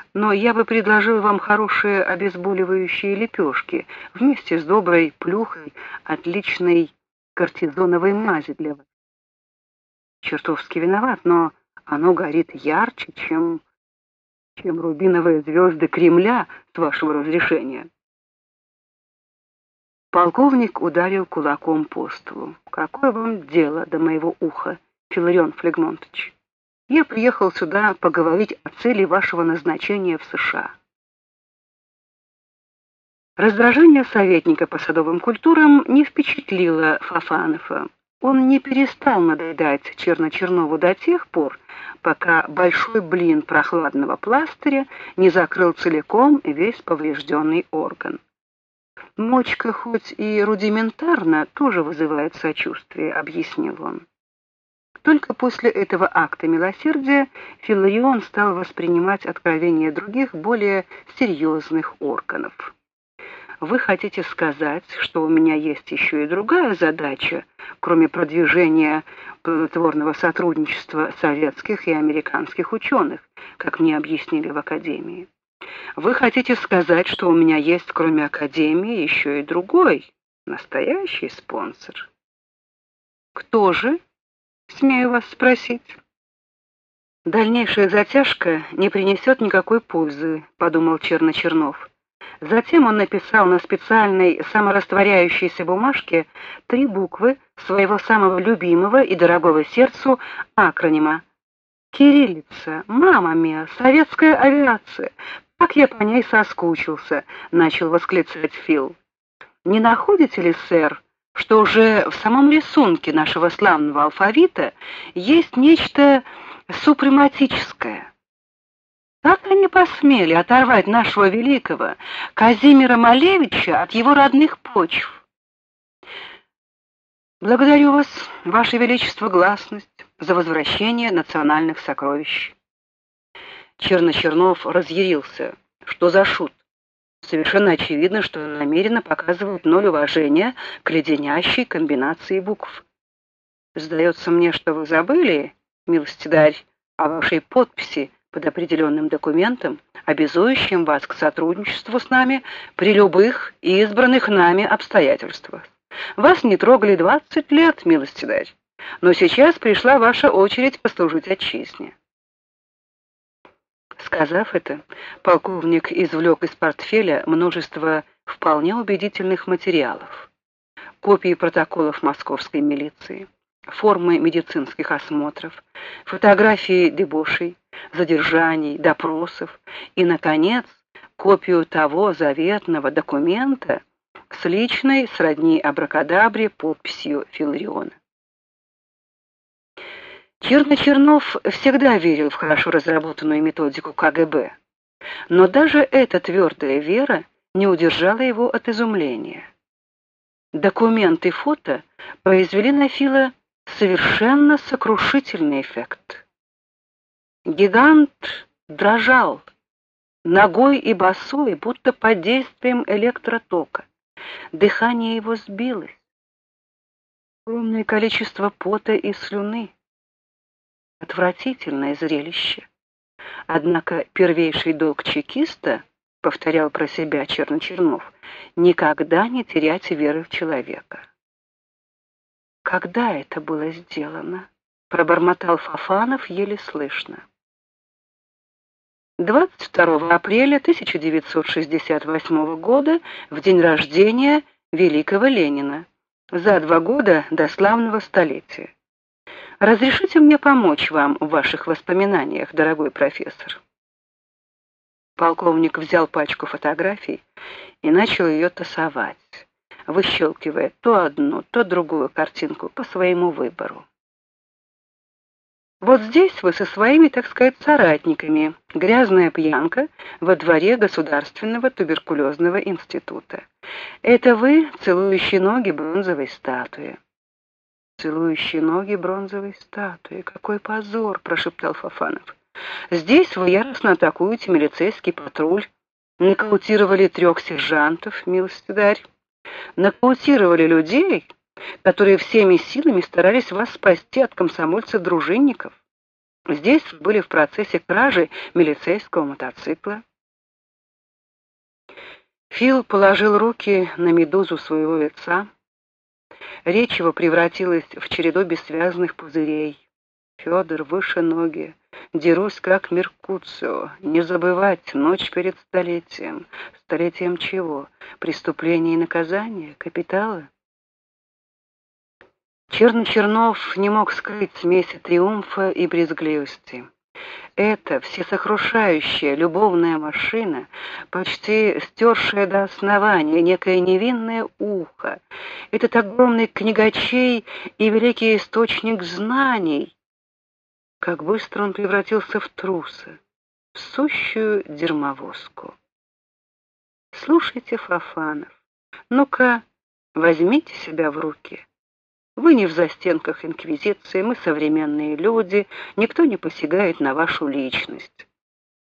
но я бы предложил вам хорошие обезболивающие лепешки вместе с доброй плюхой отличной кортизоновой мази для вас. Чертовски виноват, но оно горит ярче, чем рубиновые звезды Кремля, с вашего разрешения. Полковник ударил кулаком по столу. Какое вам дело до моего уха, Филарион Флегмонтович? Я приехал сюда поговорить о цели вашего назначения в США. Раздражение советника по садовым культурам не впечатлило Фофанова. Он не перестал надоедать Чернову до тех пор, пока большой блин прохладного пластыря не закрыл целиком весь поврежденный орган. Мочка хоть и рудиментарно, тоже вызывает сочувствие, объяснил он. Только после этого акта милосердия Филарион стал воспринимать откровения других, более серьезных органов. Вы хотите сказать, что у меня есть еще и другая задача, кроме продвижения плодотворного сотрудничества советских и американских ученых, как мне объяснили в академии? Вы хотите сказать, что у меня есть, кроме академии, еще и другой, настоящий спонсор? Кто же? Смею вас спросить. Дальнейшая затяжка не принесет никакой пользы, подумал Чернов. Затем он написал на специальной саморастворяющейся бумажке 3 буквы своего самого любимого и дорогого сердцу акронима. Кириллица, мамма миа, советская авиация. Как я по ней соскучился, начал восклицать Фил. Не находите ли, сэр, что уже в самом рисунке нашего славного алфавита есть нечто супрематическое? Как они посмели оторвать нашего великого Казимира Малевича от его родных почв? Благодарю вас, ваше величество, гласность, за возвращение национальных сокровищ. Чернов разъярился. Что за шут? Совершенно очевидно, что он намеренно показывает ноль уважения к леденящей комбинации букв. Сдается мне, что вы забыли, милостидарь, о вашей подписи под определенным документом, обязующим вас к сотрудничеству с нами при любых избранных нами обстоятельствах. Вас не трогали 20 лет, милостидарь, но сейчас пришла ваша очередь послужить отчизне. Сказав это, полковник извлек из портфеля множество вполне убедительных материалов: копии протоколов московской милиции, формы медицинских осмотров, фотографии дебошей, задержаний, допросов и, наконец, копию того заветного документа с личной, сродни абракадабре, подписью Филариона. Чернов всегда верил в хорошо разработанную методику КГБ, но даже эта твердая вера не удержала его от изумления. Документы и фото произвели на Фила совершенно сокрушительный эффект. Гигант дрожал, ногой и босой, будто под действием электротока. Дыхание его сбилось. Огромное количество пота и слюны. Отвратительное зрелище. Однако первейший долг чекиста, повторял про себя Чернов, никогда не терять веры в человека. Когда это было сделано? Пробормотал Фофанов еле слышно. 22 апреля 1968 года, в день рождения великого Ленина, за 2 года до славного столетия. Разрешите мне помочь вам в ваших воспоминаниях, дорогой профессор. Полковник взял пачку фотографий и начал ее тасовать, выщелкивая то одну, то другую картинку по своему выбору. Вот здесь вы со своими, так сказать, соратниками. Грязная пьянка во дворе Государственного туберкулезного института. Это вы, целующие ноги бронзовой статуи. Целующие ноги бронзовой статуи. Какой позор, прошептал Фофанов. Здесь вы яростно атакуете милицейский патруль. Нокаутировали 3 сержантов, милостидарь. Нокаутировали людей, которые всеми силами старались вас спасти от комсомольцев-дружинников. Здесь были в процессе кражи милицейского мотоцикла. Фил положил руки на медузу своего лица. Речь его превратилась в череду бессвязных пузырей. Федор, выше ноги. Дерусь, как Меркуцио. Не забывать, ночь перед столетием. Столетием чего? Преступления и наказания? Капитала? Чернов не мог скрыть смеси триумфа и брезгливости. Эта всесокрушающая любовная машина, почти стершая до основания некое невинное ухо, этот огромный книгачей и великий источник знаний, как быстро он превратился в труса, в сущую дерьмовозку. Слушайте, Фофанов, ну-ка, возьмите себя в руки. Вы не в застенках инквизиции, мы современные люди, никто не посягает на вашу личность.